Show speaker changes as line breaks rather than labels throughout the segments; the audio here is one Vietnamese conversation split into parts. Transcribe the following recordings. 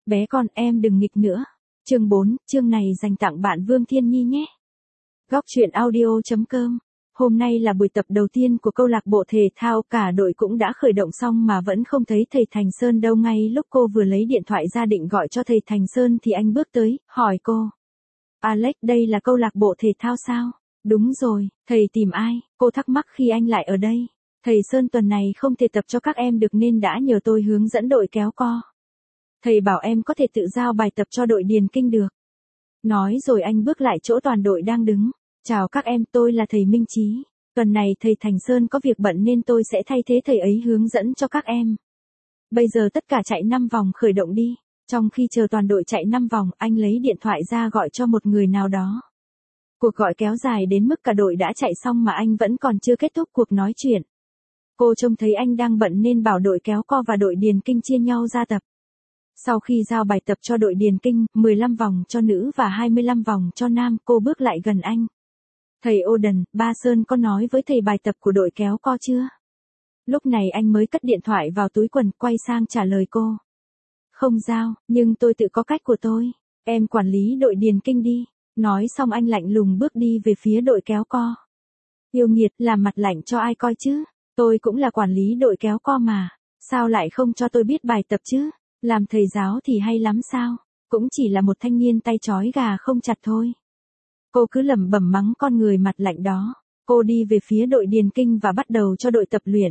Bé con em đừng nghịch nữa. Chương 4, chương này dành tặng bạn Vương Thiên Nhi nhé. Góc truyện audio.com. Hôm nay là buổi tập đầu tiên của câu lạc bộ thể thao, cả đội cũng đã khởi động xong mà vẫn không thấy thầy Thành Sơn đâu. Ngay lúc cô vừa lấy điện thoại ra định gọi cho thầy Thành Sơn thì anh bước tới, hỏi cô. Alex, đây là câu lạc bộ thể thao sao? Đúng rồi, thầy tìm ai? Cô thắc mắc khi anh lại ở đây. Thầy Sơn tuần này không thể tập cho các em được nên đã nhờ tôi hướng dẫn đội kéo co. Thầy bảo em có thể tự giao bài tập cho đội điền kinh được. Nói rồi anh bước lại chỗ toàn đội đang đứng. Chào các em, tôi là thầy Minh Chí. Tuần này thầy Thành Sơn có việc bận nên tôi sẽ thay thế thầy ấy hướng dẫn cho các em. Bây giờ tất cả chạy 5 vòng khởi động đi. Trong khi chờ toàn đội chạy 5 vòng, anh lấy điện thoại ra gọi cho một người nào đó. Cuộc gọi kéo dài đến mức cả đội đã chạy xong mà anh vẫn còn chưa kết thúc cuộc nói chuyện. Cô trông thấy anh đang bận nên bảo đội kéo co và đội điền kinh chia nhau ra tập. Sau khi giao bài tập cho đội điền kinh, 15 vòng cho nữ và 25 vòng cho nam, cô bước lại gần anh. Thầy Oden, ba Sơn có nói với thầy bài tập của đội kéo co chưa? Lúc này anh mới cất điện thoại vào túi quần, quay sang trả lời cô. Không giao, nhưng tôi tự có cách của tôi. Em quản lý đội điền kinh đi. Nói xong anh lạnh lùng bước đi về phía đội kéo co. Yêu nghiệt, làm mặt lạnh cho ai coi chứ? Tôi cũng là quản lý đội kéo co mà. Sao lại không cho tôi biết bài tập chứ? Làm thầy giáo thì hay lắm sao? Cũng chỉ là một thanh niên tay trói gà không chặt thôi. Cô cứ lẩm bẩm mắng con người mặt lạnh đó. Cô đi về phía đội điền kinh và bắt đầu cho đội tập luyện.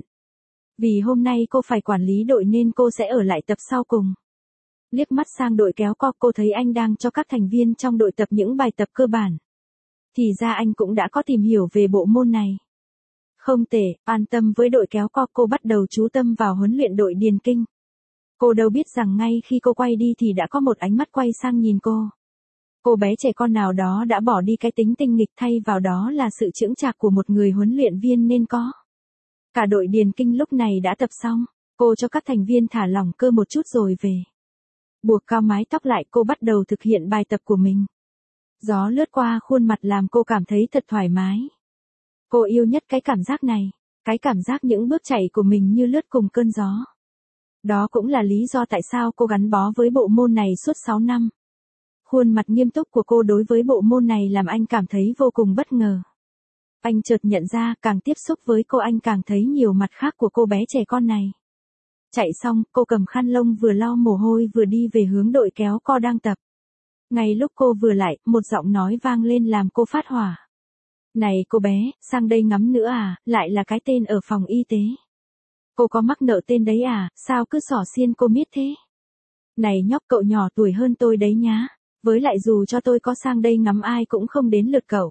Vì hôm nay cô phải quản lý đội nên cô sẽ ở lại tập sau cùng. Liếc mắt sang đội kéo co, cô thấy anh đang cho các thành viên trong đội tập những bài tập cơ bản. Thì ra anh cũng đã có tìm hiểu về bộ môn này. Không tệ, an tâm với đội kéo co, cô bắt đầu chú tâm vào huấn luyện đội điền kinh. Cô đâu biết rằng ngay khi cô quay đi thì đã có một ánh mắt quay sang nhìn cô. Cô bé trẻ con nào đó đã bỏ đi cái tính tinh nghịch, thay vào đó là sự chững chạc của một người huấn luyện viên nên có. Cả đội điền kinh lúc này đã tập xong, cô cho các thành viên thả lỏng cơ một chút rồi về. Buộc cao mái tóc lại, cô bắt đầu thực hiện bài tập của mình. Gió lướt qua khuôn mặt làm cô cảm thấy thật thoải mái. Cô yêu nhất cái cảm giác này, cái cảm giác những bước chạy của mình như lướt cùng cơn gió. Đó cũng là lý do tại sao cô gắn bó với bộ môn này suốt 6 năm. Khuôn mặt nghiêm túc của cô đối với bộ môn này làm anh cảm thấy vô cùng bất ngờ. Anh chợt nhận ra càng tiếp xúc với cô anh càng thấy nhiều mặt khác của cô bé trẻ con này. Chạy xong, cô cầm khăn lông vừa lau mồ hôi vừa đi về hướng đội kéo co đang tập. Ngay lúc cô vừa lại, một giọng nói vang lên làm cô phát hỏa. Này cô bé, sang đây ngắm nữa à, lại là cái tên ở phòng y tế. Cô có mắc nợ tên đấy à, sao cứ xỏ xiên cô miết thế? Này nhóc, cậu nhỏ tuổi hơn tôi đấy nhá. Với lại dù cho tôi có sang đây ngắm ai cũng không đến lượt cậu.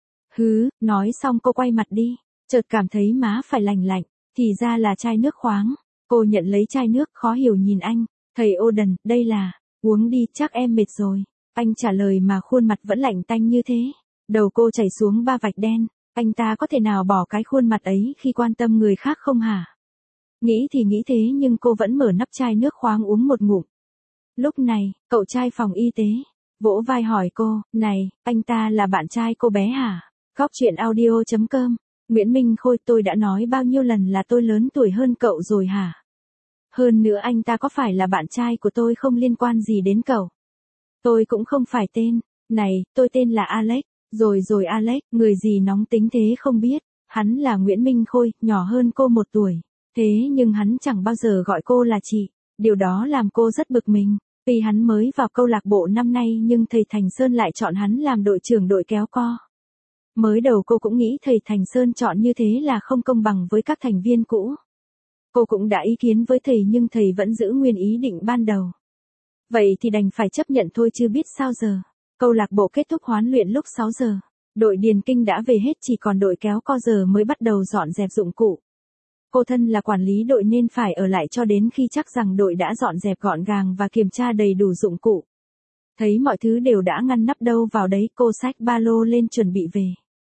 Hứ, nói xong cô quay mặt đi. Chợt cảm thấy má phải lành lạnh, thì ra là chai nước khoáng. Cô nhận lấy chai nước, khó hiểu nhìn anh. Thầy Oden, đây là, uống đi, chắc em mệt rồi. Anh trả lời mà khuôn mặt vẫn lạnh tanh như thế. Đầu cô chảy xuống 3 vạch đen. Anh ta có thể nào bỏ cái khuôn mặt ấy khi quan tâm người khác không hả? Nghĩ thì nghĩ thế nhưng cô vẫn mở nắp chai nước khoáng uống một ngụm. Lúc này, cậu trai phòng y tế vỗ vai hỏi cô, này, anh ta là bạn trai cô bé hả? Góc truyện audio.com. Nguyễn Minh Khôi, tôi đã nói bao nhiêu lần là tôi lớn tuổi hơn cậu rồi hả? Hơn nữa anh ta có phải là bạn trai của tôi không liên quan gì đến cậu. Tôi cũng không phải tên. Này, tôi tên là Alex. Rồi Alex, người gì nóng tính thế không biết. Hắn là Nguyễn Minh Khôi, nhỏ hơn cô 1 tuổi. Thế nhưng hắn chẳng bao giờ gọi cô là chị. Điều đó làm cô rất bực mình. Tuy hắn mới vào câu lạc bộ năm nay nhưng thầy Thành Sơn lại chọn hắn làm đội trưởng đội kéo co. Mới đầu cô cũng nghĩ thầy Thành Sơn chọn như thế là không công bằng với các thành viên cũ. Cô cũng đã ý kiến với thầy nhưng thầy vẫn giữ nguyên ý định ban đầu. Vậy thì đành phải chấp nhận thôi chứ biết sao giờ. Câu lạc bộ kết thúc huấn luyện lúc 6 giờ. Đội điền kinh đã về hết, chỉ còn đội kéo co giờ mới bắt đầu dọn dẹp dụng cụ. Cô thân là quản lý đội nên phải ở lại cho đến khi chắc rằng đội đã dọn dẹp gọn gàng và kiểm tra đầy đủ dụng cụ. Thấy mọi thứ đều đã ngăn nắp đâu vào đấy, cô xách ba lô lên chuẩn bị về.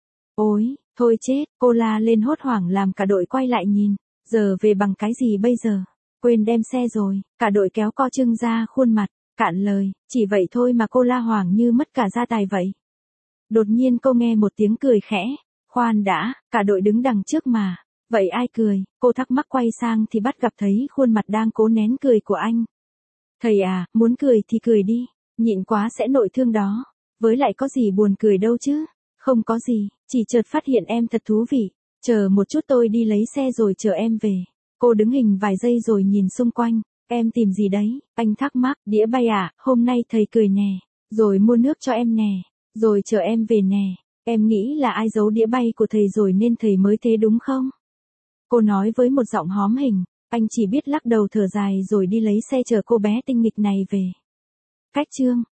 Ôi, thôi chết, cô la lên hốt hoảng làm cả đội quay lại nhìn. Giờ về bằng cái gì bây giờ? Quên đem xe rồi. Cả đội kéo co trưng ra khuôn mặt, cạn lời, chỉ vậy thôi mà cô la hoảng như mất cả gia tài vậy. Đột nhiên cô nghe một tiếng cười khẽ. Khoan đã, cả đội đứng đằng trước mà. Vậy ai cười? Cô thắc mắc quay sang thì bắt gặp thấy khuôn mặt đang cố nén cười của anh. Thầy à, muốn cười thì cười đi, nhịn quá sẽ nội thương đó. Với lại có gì buồn cười đâu chứ. Không có gì, chỉ chợt phát hiện em thật thú vị. Chờ một chút tôi đi lấy xe rồi chờ em về. Cô đứng hình vài giây rồi nhìn xung quanh. Em tìm gì đấy? Anh thắc mắc. Đĩa bay à, hôm nay thầy cười nè. Rồi mua nước cho em nè. Rồi chờ em về nè. Em nghĩ là ai giấu đĩa bay của thầy rồi nên thầy mới thế đúng không? Cô nói với một giọng hóm hình. Anh chỉ biết lắc đầu thở dài rồi đi lấy xe chở cô bé tinh nghịch này về. Cách chương